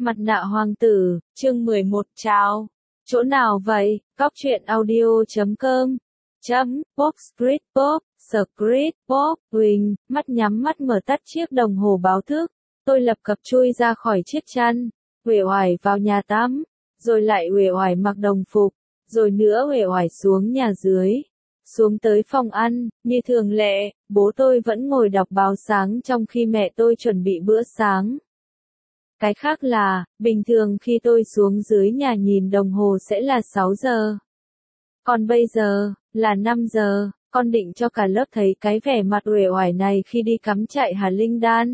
Mặt nạ hoàng tử, chương 11 chào. Chỗ nào vậy? Cóc truyện audio.com Pop Script Pop, Script Pop, Huỳnh, mắt nhắm mắt mở tắt chiếc đồng hồ báo thức. Tôi lập cập chui ra khỏi chiếc chăn, uể oải vào nhà tắm, rồi lại uể oải mặc đồng phục, rồi nữa uể oải xuống nhà dưới. Xuống tới phòng ăn, như thường lệ, bố tôi vẫn ngồi đọc báo sáng trong khi mẹ tôi chuẩn bị bữa sáng. Cái khác là, bình thường khi tôi xuống dưới nhà nhìn đồng hồ sẽ là 6 giờ. Còn bây giờ, là 5 giờ, con định cho cả lớp thấy cái vẻ mặt uể oải này khi đi cắm trại hả Linh Đan?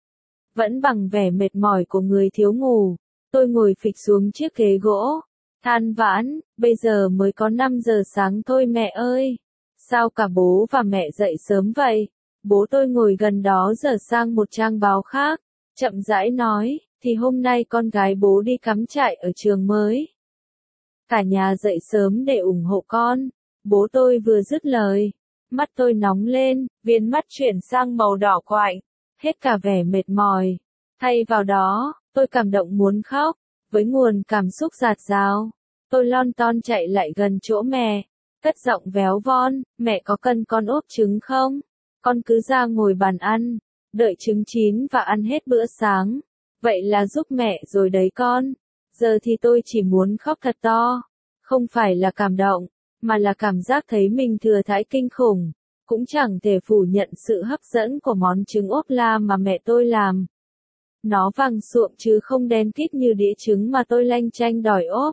Vẫn bằng vẻ mệt mỏi của người thiếu ngủ, tôi ngồi phịch xuống chiếc ghế gỗ, than vãn, bây giờ mới có 5 giờ sáng thôi mẹ ơi. Sao cả bố và mẹ dậy sớm vậy? Bố tôi ngồi gần đó dở sang một trang báo khác, chậm rãi nói, thì hôm nay con gái bố đi cắm trại ở trường mới. Cả nhà dậy sớm để ủng hộ con. Bố tôi vừa dứt lời, mắt tôi nóng lên, viền mắt chuyển sang màu đỏ quạnh, hết cả vẻ mệt mỏi. Thay vào đó, tôi cảm động muốn khóc, với nguồn cảm xúc dạt dào. Tôi lon ton chạy lại gần chỗ mẹ, cất giọng véo von, mẹ có cần con ốp trứng không? Con cứ ra ngồi bàn ăn, đợi trứng chín và ăn hết bữa sáng. Vậy là giúp mẹ rồi đấy con. Giờ thì tôi chỉ muốn khóc thật to. Không phải là cảm động, mà là cảm giác thấy mình thừa thãi kinh khủng. Cũng chẳng thể phủ nhận sự hấp dẫn của món trứng ốp la mà mẹ tôi làm. Nó vàng suộm chứ không đen kít như đĩa trứng mà tôi lanh chanh đòi ốp.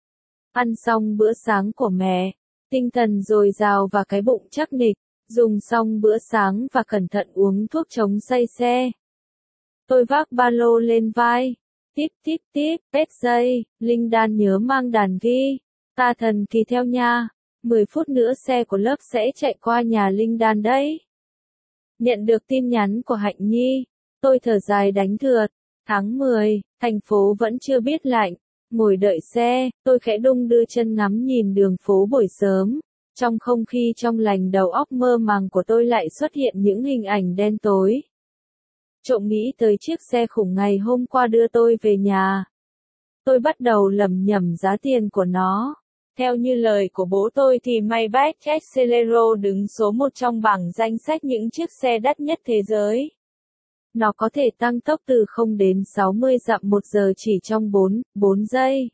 Ăn xong bữa sáng của mẹ, tinh thần dồi dào và cái bụng chắc nịch, dùng xong bữa sáng và cẩn thận uống thuốc chống say xe. Tôi vác ba lô lên vai, tiếp, pét dây, Linh Đan nhớ mang đàn ghi, ta thần kỳ theo nha, 10 phút nữa xe của lớp sẽ chạy qua nhà Linh Đan đấy. Nhận được tin nhắn của Hạnh Nhi, tôi thở dài đánh thượt, tháng 10, thành phố vẫn chưa biết lạnh, ngồi đợi xe, tôi khẽ đung đưa chân ngắm nhìn đường phố buổi sớm, trong không khí trong lành đầu óc mơ màng của tôi lại xuất hiện những hình ảnh đen tối. Trộm nghĩ tới chiếc xe khủng ngày hôm qua đưa tôi về nhà. Tôi bắt đầu lẩm nhẩm giá tiền của nó. Theo như lời của bố tôi thì Maybach Exelero đứng số 1 trong bảng danh sách những chiếc xe đắt nhất thế giới. Nó có thể tăng tốc từ 0 đến 60 dặm một giờ chỉ trong 4 giây.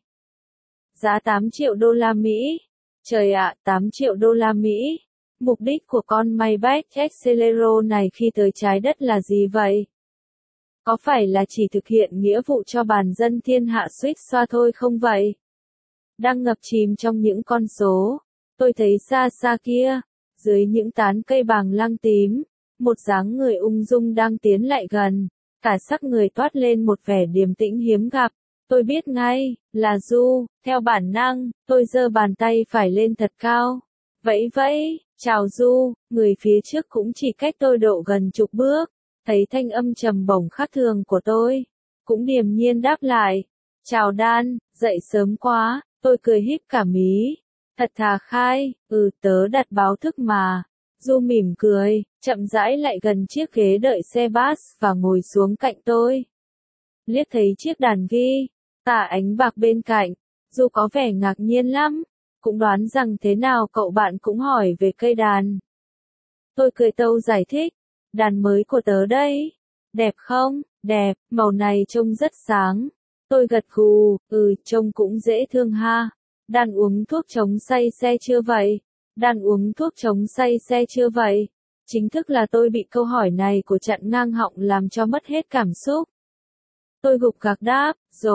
Giá 8 triệu đô la Mỹ. Trời ạ, 8 triệu đô la Mỹ. Mục đích của con Maybach Exelero này khi tới trái đất là gì vậy? Có phải là chỉ thực hiện nghĩa vụ cho bản dân thiên hạ suýt xoa thôi không vậy? Đang ngập chìm trong những con số, tôi thấy xa xa kia, dưới những tán cây bàng lang tím, một dáng người ung dung đang tiến lại gần, cả sắc người toát lên một vẻ điềm tĩnh hiếm gặp. Tôi biết ngay, là Du, theo bản năng, tôi giơ bàn tay phải lên thật cao. Vẫy, chào Du, người phía trước cũng chỉ cách tôi độ gần chục bước. Thấy thanh âm trầm bổng khác thường của tôi, cũng điềm nhiên đáp lại. Chào Đan, dậy sớm quá, tôi cười híp cả mí. Thật thà khai, tớ đặt báo thức mà. Du mỉm cười, chậm rãi lại gần chiếc ghế đợi xe bus và ngồi xuống cạnh tôi. Liếc thấy chiếc đàn ghi, tà ánh bạc bên cạnh, Du có vẻ ngạc nhiên lắm, cũng đoán rằng thế nào cậu bạn cũng hỏi về cây đàn. Tôi cười tâu giải thích. Đàn mới của tớ đây. Đẹp không? Đẹp, màu này trông rất sáng. Tôi gật gù, trông cũng dễ thương ha. Đàn uống thuốc chống say xe chưa vậy? Đàn uống thuốc chống say xe chưa vậy? Chính thức là tôi bị câu hỏi này của chặn ngang họng làm cho mất hết cảm xúc. Tôi gục gạc đáp,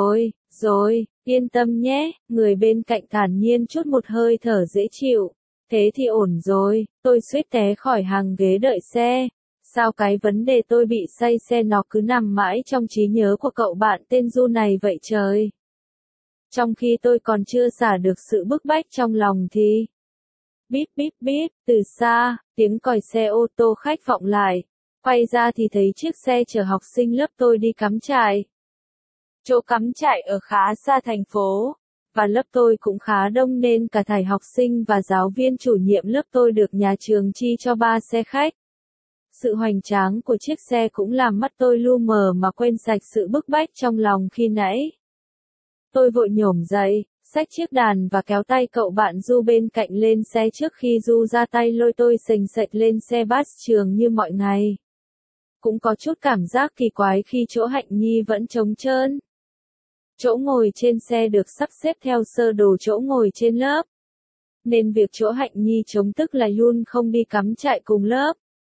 rồi, yên tâm nhé, người bên cạnh thản nhiên chút một hơi thở dễ chịu. Thế thì ổn rồi, tôi suýt té khỏi hàng ghế đợi xe. Sao cái vấn đề tôi bị say xe nó cứ nằm mãi trong trí nhớ của cậu bạn tên Du này vậy trời? Trong khi tôi còn chưa xả được sự bức bách trong lòng thì... Bíp, từ xa, tiếng còi xe ô tô khách vọng lại. Quay ra thì thấy chiếc xe chở học sinh lớp tôi đi cắm trại. Chỗ cắm trại ở khá xa thành phố, và lớp tôi cũng khá đông nên cả thầy học sinh và giáo viên chủ nhiệm lớp tôi được nhà trường chi cho 3 xe khách. Sự hoành tráng của chiếc xe cũng làm mắt tôi lu mờ mà quên sạch sự bức bách trong lòng khi nãy. Tôi vội nhổm dậy, xách chiếc đàn và kéo tay cậu bạn Du bên cạnh lên xe trước khi Du ra tay lôi tôi sềnh sệch lên xe bus trường như mọi ngày. Cũng có chút cảm giác kỳ quái khi chỗ Hạnh Nhi vẫn trống trơn. Chỗ ngồi trên xe được sắp xếp theo sơ đồ chỗ ngồi trên lớp. Nên việc chỗ Hạnh Nhi trống tức là Yun không đi cắm trại cùng lớp.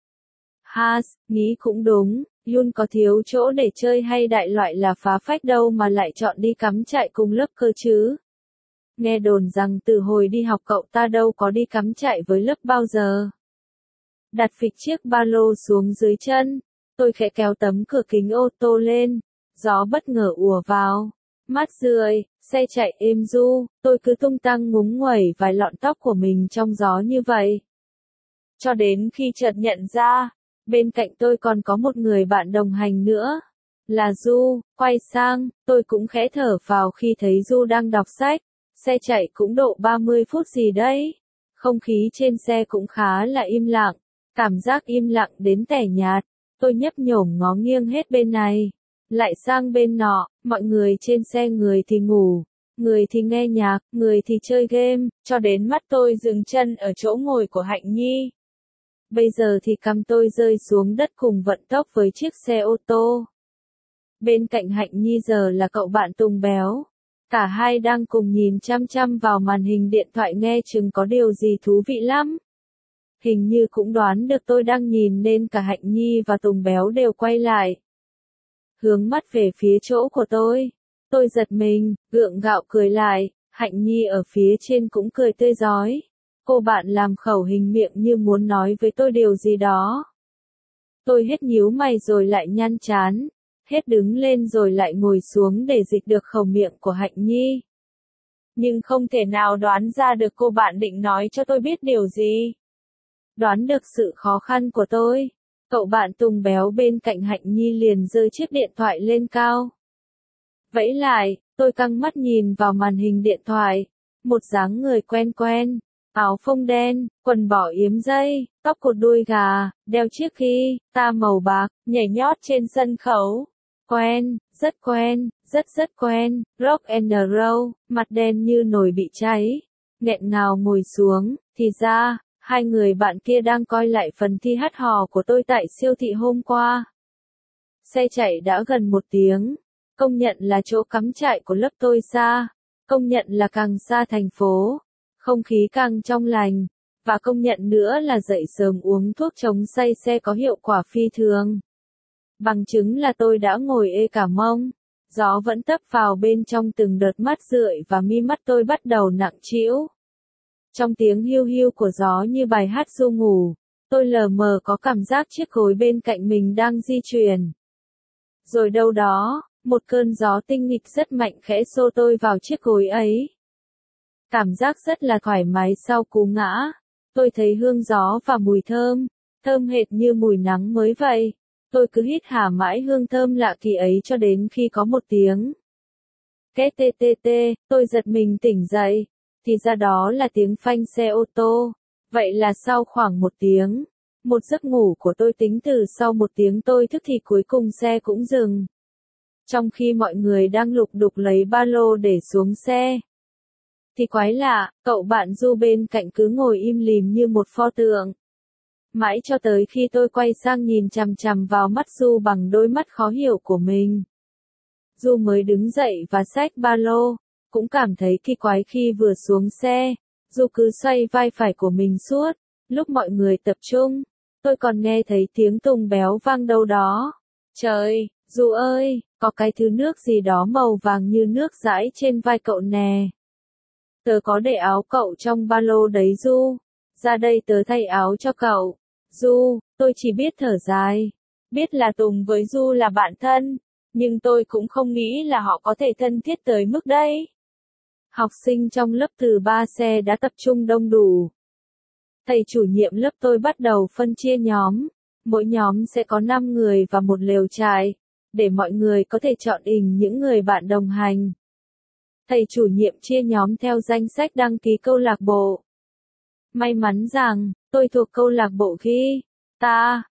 Nghĩ cũng đúng, Yun có thiếu chỗ để chơi hay đại loại là phá phách đâu mà lại chọn đi cắm trại cùng lớp cơ chứ. Nghe đồn rằng từ hồi đi học cậu ta đâu có đi cắm trại với lớp bao giờ. Đặt phịch chiếc ba lô xuống dưới chân, tôi khẽ kéo tấm cửa kính ô tô lên, gió bất ngờ ùa vào. Mát rượi, xe chạy êm du, tôi cứ tung tăng ngúng nguẩy vài lọn tóc của mình trong gió như vậy. Cho đến khi chợt nhận ra, bên cạnh tôi còn có một người bạn đồng hành nữa. Là Du, quay sang, tôi cũng khẽ thở phào khi thấy Du đang đọc sách. Xe chạy cũng độ 30 phút gì đấy. Không khí trên xe cũng khá là im lặng, cảm giác im lặng đến tẻ nhạt. Tôi nhấp nhổm ngó nghiêng hết bên này, lại sang bên nọ, mọi người trên xe người thì ngủ, người thì nghe nhạc, người thì chơi game, cho đến mắt tôi dừng chân ở chỗ ngồi của Hạnh Nhi. Bây giờ thì cằm tôi rơi xuống đất cùng vận tốc với chiếc xe ô tô. Bên cạnh Hạnh Nhi giờ là cậu bạn Tùng béo. Cả hai đang cùng nhìn chăm chăm vào màn hình điện thoại nghe chừng có điều gì thú vị lắm. Hình như cũng đoán được tôi đang nhìn nên cả Hạnh Nhi và Tùng béo đều quay lại. Hướng mắt về phía chỗ của tôi. Tôi giật mình, gượng gạo cười lại, Hạnh Nhi ở phía trên cũng cười tươi rói. Cô bạn làm khẩu hình miệng như muốn nói với tôi điều gì đó. Tôi hết nhíu mày rồi lại nhăn trán. Hết đứng lên rồi lại ngồi xuống để dịch được khẩu miệng của Hạnh Nhi. Nhưng không thể nào đoán ra được cô bạn định nói cho tôi biết điều gì. Đoán được sự khó khăn của tôi, cậu bạn Tùng béo bên cạnh Hạnh Nhi liền giơ chiếc điện thoại lên cao. Vẫy lại, tôi căng mắt nhìn vào màn hình điện thoại. Một dáng người quen quen, áo phông đen, quần bò yếm dây, tóc cột đuôi gà, đeo chiếc guitar màu bạc, nhảy nhót trên sân khấu. Quen, rất quen, rock and roll, mặt đen như nồi bị cháy. Nghẹn ngào ngồi xuống, thì ra, hai người bạn kia đang coi lại phần thi hát hò của tôi tại siêu thị hôm qua. Xe chạy đã gần 1 tiếng, công nhận là chỗ cắm trại của lớp tôi xa, công nhận là càng xa thành phố, không khí càng trong lành, và công nhận nữa là dậy sớm uống thuốc chống say xe có hiệu quả phi thường. Bằng chứng là tôi đã ngồi ê cả mông, gió vẫn tấp vào bên trong từng đợt mát rượi và mi mắt tôi bắt đầu nặng trĩu. Trong tiếng hiu hiu của gió như bài hát ru ngủ, tôi lờ mờ có cảm giác chiếc gối bên cạnh mình đang di chuyển. Rồi đâu đó, một cơn gió tinh nghịch rất mạnh khẽ xô tôi vào chiếc gối ấy. Cảm giác rất là thoải mái sau cú ngã. Tôi thấy hương gió và mùi thơm, thơm hệt như mùi nắng mới vậy. Tôi cứ hít hà mãi hương thơm lạ kỳ ấy cho đến khi có một tiếng. Két tê tê tê, tôi giật mình tỉnh dậy. Thì ra đó là tiếng phanh xe ô tô. Vậy là sau khoảng 1 tiếng, một giấc ngủ của tôi tính từ sau 1 tiếng tôi thức thì cuối cùng xe cũng dừng. Trong khi mọi người đang lục đục lấy ba lô để xuống xe. Thì quái lạ, cậu bạn Du bên cạnh cứ ngồi im lìm như một pho tượng. Mãi cho tới khi tôi quay sang nhìn chằm chằm vào mắt Du bằng đôi mắt khó hiểu của mình. Du mới đứng dậy và xách ba lô, cũng cảm thấy kỳ quái khi vừa xuống xe. Du cứ xoay vai phải của mình suốt, lúc mọi người tập trung, tôi còn nghe thấy tiếng Tùng béo vang đâu đó. Trời, Du ơi, có cái thứ nước gì đó màu vàng như nước dãi trên vai cậu nè. Tớ có để áo cậu trong ba lô đấy Du, ra đây tớ thay áo cho cậu. Du, tôi chỉ biết thở dài. Biết là Tùng với Du là bạn thân, nhưng tôi cũng không nghĩ là họ có thể thân thiết tới mức đấy. Học sinh trong lớp từ 3 xe đã tập trung đông đủ. Thầy chủ nhiệm lớp tôi bắt đầu phân chia nhóm. Mỗi nhóm sẽ có 5 người và một lều trại, để mọi người có thể chọn những người bạn đồng hành. Thầy chủ nhiệm chia nhóm theo danh sách đăng ký câu lạc bộ. May mắn rằng, tôi thuộc câu lạc bộ guitar,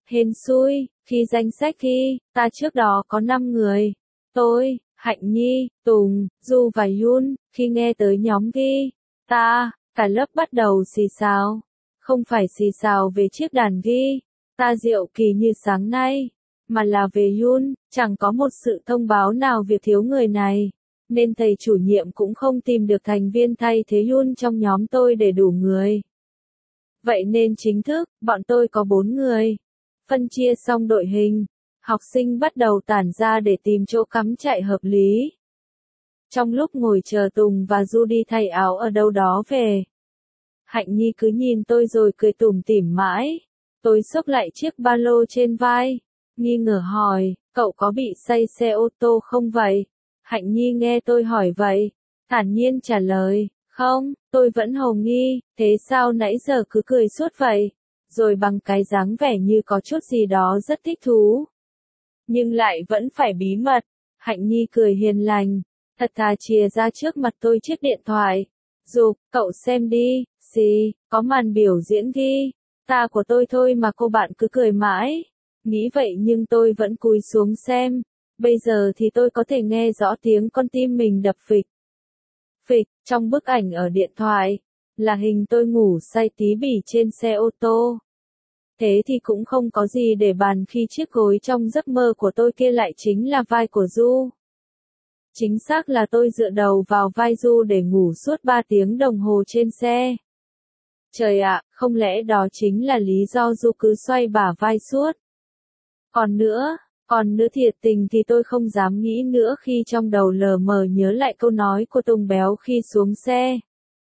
hên xui, khi danh sách thi, ta trước đó có 5 người. Tôi, Hạnh Nhi, Tùng, Du và Yun, khi nghe tới nhóm ghi, cả lớp bắt đầu xì xào. Không phải xì xào về chiếc đàn ghi, ta diệu kỳ như sáng nay, mà là về Yun, chẳng có một sự thông báo nào việc thiếu người này. Nên thầy chủ nhiệm cũng không tìm được thành viên thay thế Yun trong nhóm tôi để đủ người. Vậy nên chính thức, bọn tôi có 4 người. Phân chia xong đội hình, học sinh bắt đầu tản ra để tìm chỗ cắm trại hợp lý. Trong lúc ngồi chờ Tùng và Du đi thay áo ở đâu đó về, Hạnh Nhi cứ nhìn tôi rồi cười tủm tỉm mãi. Tôi xốc lại chiếc ba lô trên vai, nghi ngờ hỏi, cậu có bị say xe ô tô không vậy? Hạnh Nhi nghe tôi hỏi vậy, thản nhiên trả lời, không, tôi vẫn hồ nghi, thế sao nãy giờ cứ cười suốt vậy? Rồi bằng cái dáng vẻ như có chút gì đó rất thích thú. Nhưng lại vẫn phải bí mật. Hạnh Nhi cười hiền lành, thật thà chìa ra trước mặt tôi chiếc điện thoại. Dục, cậu xem đi, có màn biểu diễn ghi, ta của tôi thôi mà cô bạn cứ cười mãi. Nghĩ vậy nhưng tôi vẫn cúi xuống xem. Bây giờ thì tôi có thể nghe rõ tiếng con tim mình đập phịch. Phịch, trong bức ảnh ở điện thoại, là hình tôi ngủ say tí bỉ trên xe ô tô. Thế thì cũng không có gì để bàn khi chiếc gối trong giấc mơ của tôi kia lại chính là vai của Du. Chính xác là tôi dựa đầu vào vai Du để ngủ suốt 3 tiếng đồng hồ trên xe. Trời ạ, không lẽ đó chính là lý do Du cứ xoay bả vai suốt? Còn nữa thiệt tình thì tôi không dám nghĩ nữa khi trong đầu lờ mờ nhớ lại câu nói của Tùng Béo khi xuống xe.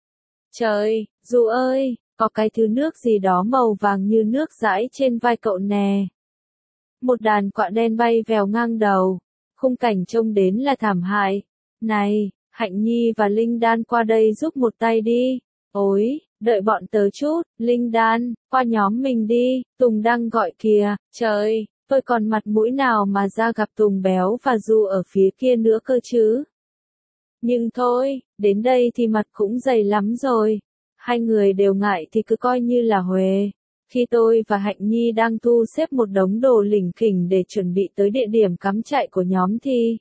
Trời, Du ơi, có cái thứ nước gì đó màu vàng như nước dãi trên vai cậu nè. Một đàn quạ đen bay vèo ngang đầu, khung cảnh trông đến là thảm hại. Này, Hạnh Nhi và Linh Đan qua đây giúp một tay đi. Ôi, đợi bọn tớ chút, Linh Đan, qua nhóm mình đi, Tùng đang gọi kìa, trời, tôi còn mặt mũi nào mà ra gặp Tùng Béo và Du ở phía kia nữa cơ chứ. Nhưng thôi, đến đây thì mặt cũng dày lắm rồi. Hai người đều ngại thì cứ coi như là huề. Khi tôi và Hạnh Nhi đang thu xếp một đống đồ lỉnh kỉnh để chuẩn bị tới địa điểm cắm trại của nhóm thì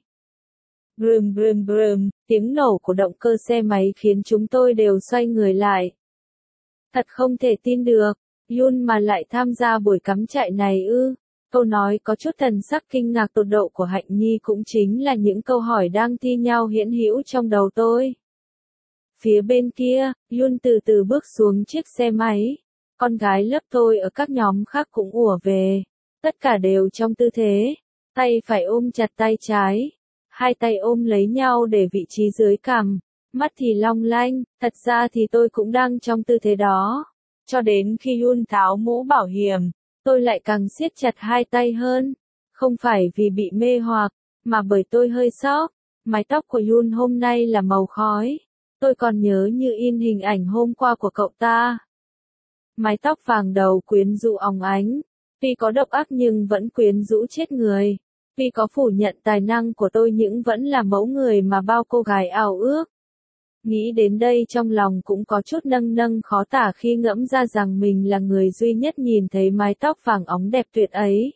brum brum brum, tiếng nổ của động cơ xe máy khiến chúng tôi đều xoay người lại. Thật không thể tin được, Yun mà lại tham gia buổi cắm trại này ư? Câu nói có chút thần sắc kinh ngạc tột độ của Hạnh Nhi cũng chính là những câu hỏi đang thi nhau hiển hữu trong đầu tôi. Phía bên kia, Yun từ từ bước xuống chiếc xe máy. Con gái lớp tôi ở các nhóm khác cũng ùa về. Tất cả đều trong tư thế, tay phải ôm chặt tay trái. Hai tay ôm lấy nhau để vị trí dưới cằm. Mắt thì long lanh, thật ra thì tôi cũng đang trong tư thế đó. Cho đến khi Yun tháo mũ bảo hiểm, tôi lại càng siết chặt hai tay hơn. Không phải vì bị mê hoặc, mà bởi tôi hơi sốc. Mái tóc của Yun hôm nay là màu khói. Tôi còn nhớ như in hình ảnh hôm qua của cậu ta. Mái tóc vàng đầu quyến rũ óng ánh. Tuy có độc ác nhưng vẫn quyến rũ chết người. Tuy có phủ nhận tài năng của tôi nhưng vẫn là mẫu người mà bao cô gái ao ước. Nghĩ đến đây trong lòng cũng có chút nâng nâng khó tả khi ngẫm ra rằng mình là người duy nhất nhìn thấy mái tóc vàng óng đẹp tuyệt ấy.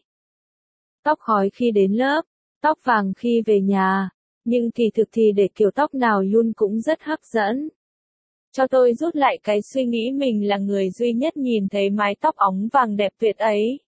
Tóc khói khi đến lớp, tóc vàng khi về nhà, nhưng kỳ thực thì để kiểu tóc nào Yun cũng rất hấp dẫn. Cho tôi rút lại cái suy nghĩ mình là người duy nhất nhìn thấy mái tóc óng vàng đẹp tuyệt ấy.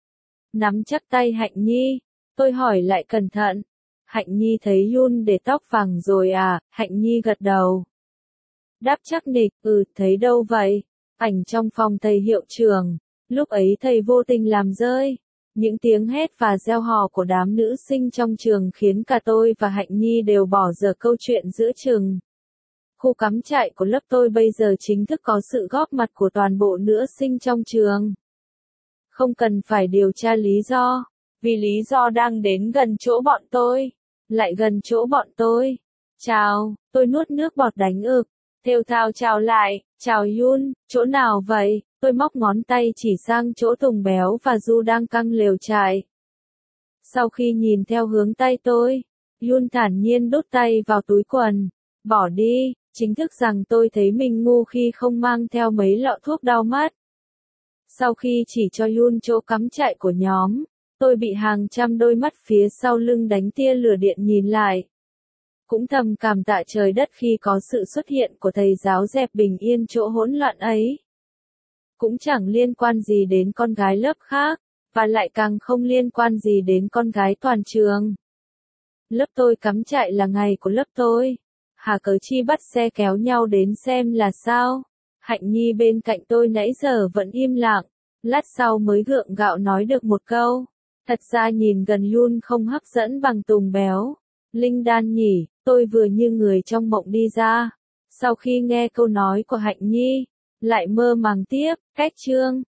Nắm chắc tay Hạnh Nhi, tôi hỏi lại cẩn thận. Hạnh Nhi thấy Yun để tóc vàng rồi à? Hạnh Nhi gật đầu. Đáp chắc nịch, thấy đâu vậy? Ảnh trong phòng thầy hiệu trưởng. Lúc ấy thầy vô tình làm rơi. Những tiếng hét và reo hò của đám nữ sinh trong trường khiến cả tôi và Hạnh Nhi đều bỏ dở câu chuyện giữa chừng. Khu cắm trại của lớp tôi bây giờ chính thức có sự góp mặt của toàn bộ nữ sinh trong trường. Không cần phải điều tra lý do, vì lý do đang đến gần chỗ bọn tôi. Lại gần chỗ bọn tôi. Chào, tôi nuốt nước bọt đánh ực. Thều thào chào lại, chào Yun, chỗ nào vậy? Tôi móc ngón tay chỉ sang chỗ Tùng Béo và Du đang căng lều trại. Sau khi nhìn theo hướng tay tôi, Yun thản nhiên đút tay vào túi quần. Bỏ đi, chính thức rằng tôi thấy mình ngu khi không mang theo mấy lọ thuốc đau mắt. Sau khi chỉ cho Yun chỗ cắm trại của nhóm, tôi bị hàng trăm đôi mắt phía sau lưng đánh tia lửa điện nhìn lại. Cũng thầm cảm tạ trời đất khi có sự xuất hiện của thầy giáo dẹp bình yên chỗ hỗn loạn ấy. Cũng chẳng liên quan gì đến con gái lớp khác, và lại càng không liên quan gì đến con gái toàn trường. Lớp tôi cắm trại là ngày của lớp tôi. Hà cớ chi bắt xe kéo nhau đến xem là sao? Hạnh Nhi bên cạnh tôi nãy giờ vẫn im lặng, lát sau mới gượng gạo nói được một câu. Thật ra nhìn gần Yun không hấp dẫn bằng Tùng béo. Linh đan nhỉ, tôi vừa như người trong mộng đi ra. Sau khi nghe câu nói của Hạnh Nhi, lại mơ màng tiếp, cách chương.